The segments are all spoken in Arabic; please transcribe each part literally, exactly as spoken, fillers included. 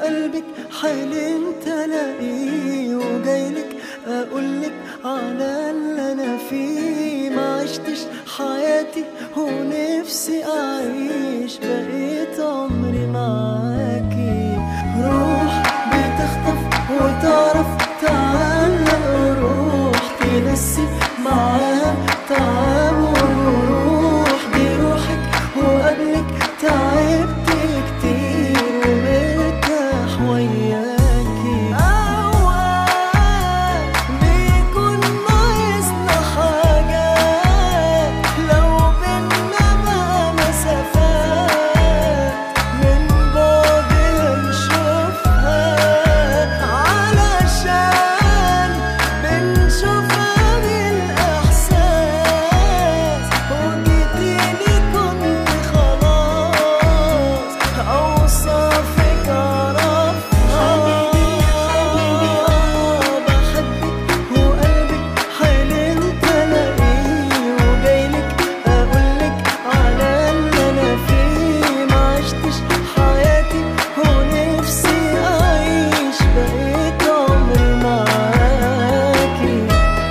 وقلبك حلمت الاقيه، وجايلك اقولك على اللي انا فيه. ما عشتش حياتي ونفسي اعيش بقيت عمري معاكي. روح بتخطف وتعرف تعلق، روح تنسي معاها تعب وروح. دي روحك وقبلك تعبت كتير ومرتاح وياكي. اوقات بيكون ناقصنا حاجات، لو بينا بقى مسافات من بعد نشوفها، علشان بنشوفها بالاحساس. وجيتيلي كنت خلاص اوصافك اعرفها. بحبك وقلبك حلمت الاقيه، وجايلك اقولك على اللي انا فيه. ما عشتش حياتي ونفسي اعيش بقيت عمري معاكي.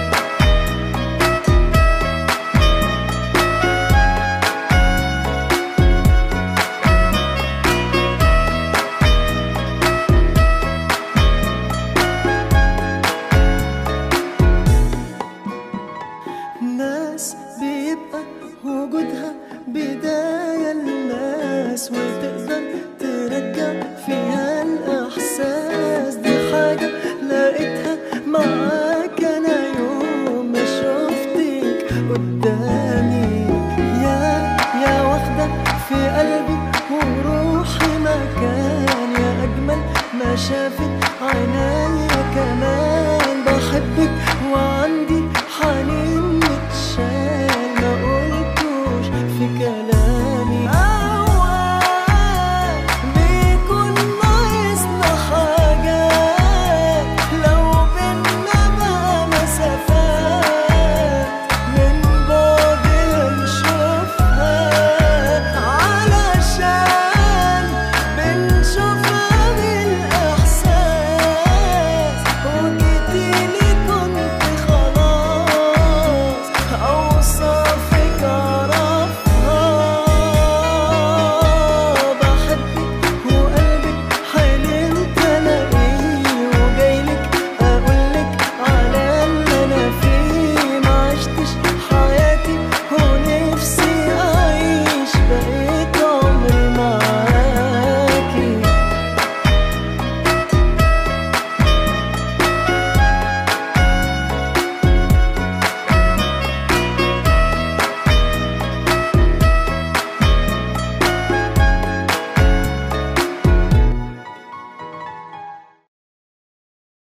ناس بيبقى وجودها بداية للناس، وتقدر ترجع فيها الإحساس. دي حاجة لقيتها معاك أنا يوم ما شفتك قدامي. يا يا واخدة في قلبي وروحي مكان، يا أجمل ما شافت